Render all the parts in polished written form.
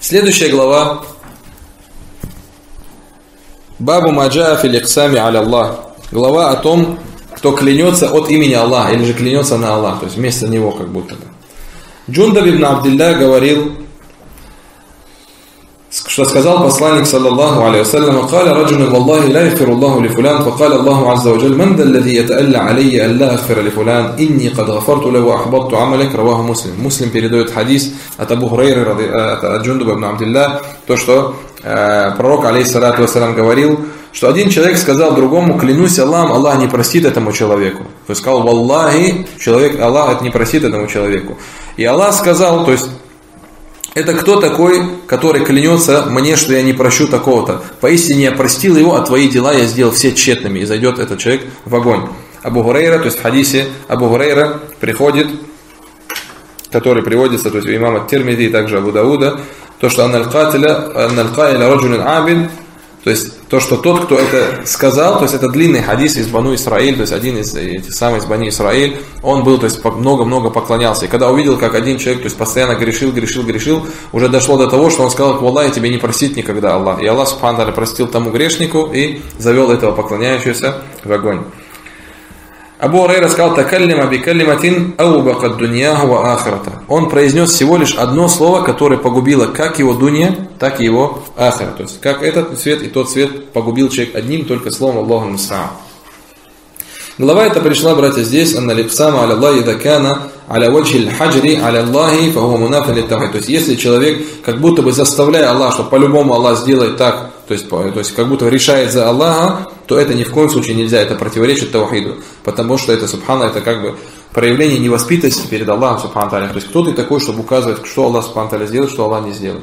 Следующая глава. Бабу маджа фил иксами аля Аллах. Глава о том, кто клянется от имени Аллаха, или же клянется на Аллах, то есть вместо него как будто бы. Джундаб ибн Абдилля говорил, что сказал посланник саллаллаху алейхи вассалям: «Каля раджулун валлахи ла яфиру Аллаху ли фулян, факаля Аллаху азза ва джаль, ман даллади ятаалля алейя алла афира ли фулян, инни кад гафарту лаху ахбатту амаляк», раваху Муслим. Муслим передает хадис от Абу Хурайры, от Джундаба ибн Абдилля, то, что пророк алейхиссалату вассалям говорил, что один человек сказал другому: «Клянусь Аллахом, Аллах не простит этому человеку». То есть сказал: «Валлахи, человек, Аллах это не простит этому человеку». И Аллах сказал, то есть это кто такой, который клянется мне, что я не прощу такого-то? Поистине я простил его, а твои дела я сделал все тщетными. И зайдет этот человек в огонь. Абу Хурайра, то есть в хадисе Абу Хурайра приходит, который приводится, то есть у имама Тирмизи и также Абу Дауда, то, что анналь-каиля раджулин абид, то есть то, что тот, кто это сказал, то есть это длинный хадис из Бану Исраиль, то есть один из этих самых из Бани Исраиль, он был, то есть много-много поклонялся. И когда увидел, как один человек, то есть постоянно грешил, уже дошло до того, что он сказал: «Валлахи, тебе не простит никогда Аллах». И Аллах субхану ва тааля простил тому грешнику и завел этого поклоняющегося в огонь. Абу Хурайра сказал: «Такаллима бикаллиматин аубакат дуньяху ва ахрата». Он произнес всего лишь одно слово, которое погубило как его дунья, так и его ахра. То есть как этот свет и тот свет погубил человек одним только словом Аллаху муста'ан. Глава эта пришла, братья, здесь: «Анна липсама аля Аллахи дакана аля ваджхи хаджри аля Аллахи фаху мунафин литтахид». То есть если человек как будто бы заставляя Аллаха, что по-любому Аллах сделает так, то есть как будто решает за Аллаха, то это ни в коем случае нельзя, это противоречит таухиду, потому что это, субхана, это как бы проявление невоспитанности перед Аллахом, субхану тааля. То есть кто ты такой, чтобы указывать, что Аллах, субхану тааля, сделает, что Аллах не сделает.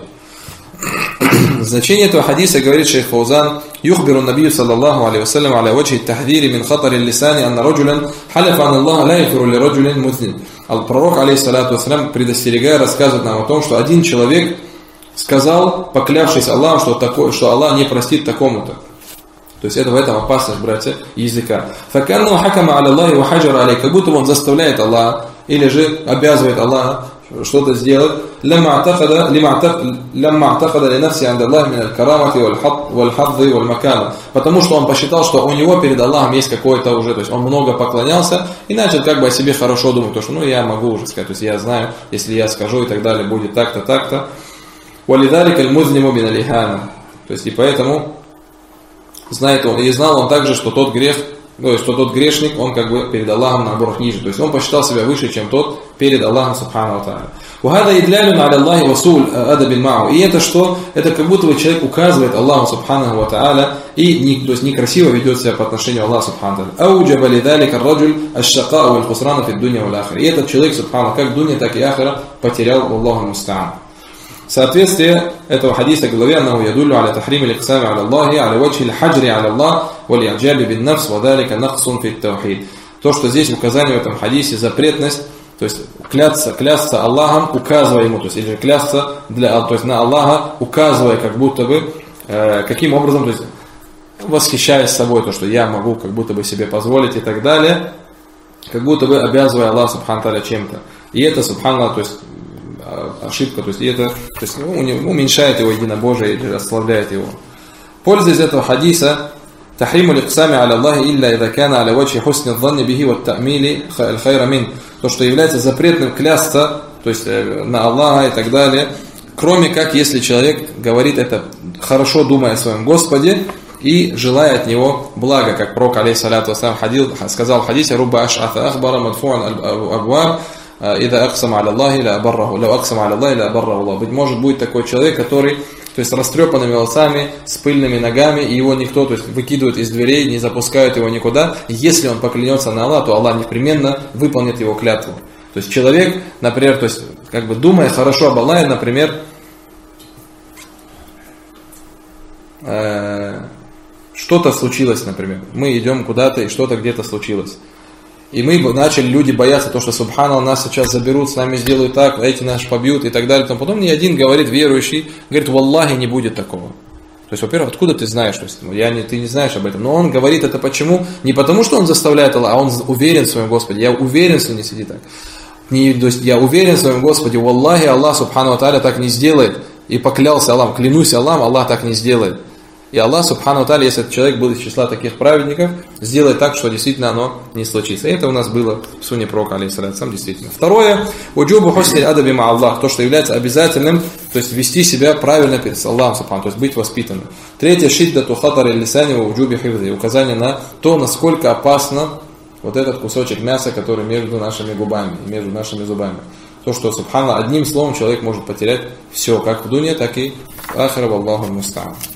Значение этого хадиса, говорит шейх Фаузан: «Юхбиру набию саллаллаху алейхи вассалям аля ваджхи тахдири мин хатари лисани анна раджулян халяфа ан Аллах ла яфиру ли раджулин музнин». Пророк алейхиссалату вассалям, предостерегая, рассказывает нам о том, что один человек сказал, поклявшись Аллахом, что Аллах не простит такому-то. То есть это в этом опасность, братья, языка. «Факанну хакама аля Аллахи ва хаджара алей», как будто он заставляет Аллаха или же обязывает Аллаха что-то сделать. «Лямма атакада линафси анда Аллахи мин аль-карамати валь-хадзи валь-макана». Потому что он посчитал, что у него перед Аллахом есть какое-то уже, то есть он много поклонялся и начал как бы о себе хорошо думать, то что я могу уже сказать, то есть я знаю, если я скажу и так далее, будет так-то, так-то. «Валидалик аль-музниму бин аль-ихана». То есть и поэтому знает он, и знал он также, что тот грех, что тот грешник, он как бы перед Аллахом наоборот ниже. То есть он посчитал себя выше, чем тот перед Аллахом субхану ва тааля. И это что? Это как будто бы человек указывает Аллаху субхану ва тааля и то есть некрасиво ведет себя по отношению к Аллаху субхану ва тааля. И этот человек, субхану, как дуня, так и ахира потерял Аллаху муста'ан. Соответствие этого хадиса главе: «Аннаху ядуллю аля тахрими ликсами аля Аллахи аля ваджхи хаджри аля Аллах вали аджаби бин нафс ва далика нахсун фит таухид». То, что здесь указание в этом хадисе запретность, то есть клясться Аллахом, указывая ему, то есть или же клясться то есть на Аллаха, указывая как будто бы каким образом, то есть восхищаясь собой, то что я могу как будто бы себе позволить и так далее, как будто бы обязывая Аллаха субхану тааля чем-то. И это, субханаллах, то есть ошибка, то есть это уменьшает его единобожие или ослабляет его. Польза из этого хадиса: «Тахриму ликсами аля Аллахи илля ида кана аля ваджхи хусни дданни бихи ва та'мили аль-хайра мин». То, что является запретным клясться, то есть на Аллаха и так далее, кроме как если человек говорит это хорошо думая о своем Господе и желая от него блага, как пророк алейхиссалату вассалям сказал в хадисе: «Рубба аш'ата ахбара мадфу'ан абваб ида аксама аля Аллахи ла абарраху, ла аксама аля Аллахи ла абарраху Аллах». Быть может, будет такой человек, который, то есть растрепанными волосами, с пыльными ногами, и его никто, то есть выкидывает из дверей, не запускают его никуда. Если он поклянется на Аллах, то Аллах непременно выполнит его клятву. То есть человек, например, то есть как бы думая хорошо об Аллахе, например, что-то случилось, например, мы идем куда-то и что-то где-то случилось. И мы начали, люди бояться, то, что субханаллах, нас сейчас заберут, с нами сделают так, эти нас побьют и так далее. Потом ни один говорит, верующий, говорит: «Валлахи, не будет такого». То есть, во-первых, откуда ты знаешь? То есть, ты не знаешь об этом. Но он говорит это почему? Не потому, что он заставляет Аллаха, а он уверен в своем Господе. Я уверен, что не сиди так. То есть, я уверен в своем Господе, валлахи, Аллах субхану ва тааля так не сделает. и поклялся Аллахом, клянусь Аллахом, Аллах так не сделает. И Аллах, субхану ва тааля, если этот человек был из числа таких праведников, сделает так, что действительно оно не случится. И это у нас было в сунне пророка, алейхиссалям, действительно. Второе, уджубу хусниль адаби ма Аллах, то, что является обязательным, то есть вести себя правильно перед Аллахом, субхану, то есть быть воспитанным. Третье, шиддату хатари лисани ва уджуби хифзи, указание на то, насколько опасно вот этот кусочек мяса, который между нашими губами, между нашими зубами. То, что, субхану, одним словом человек может потерять все, как в дуне, так и в ахире, валлаху муста'ан.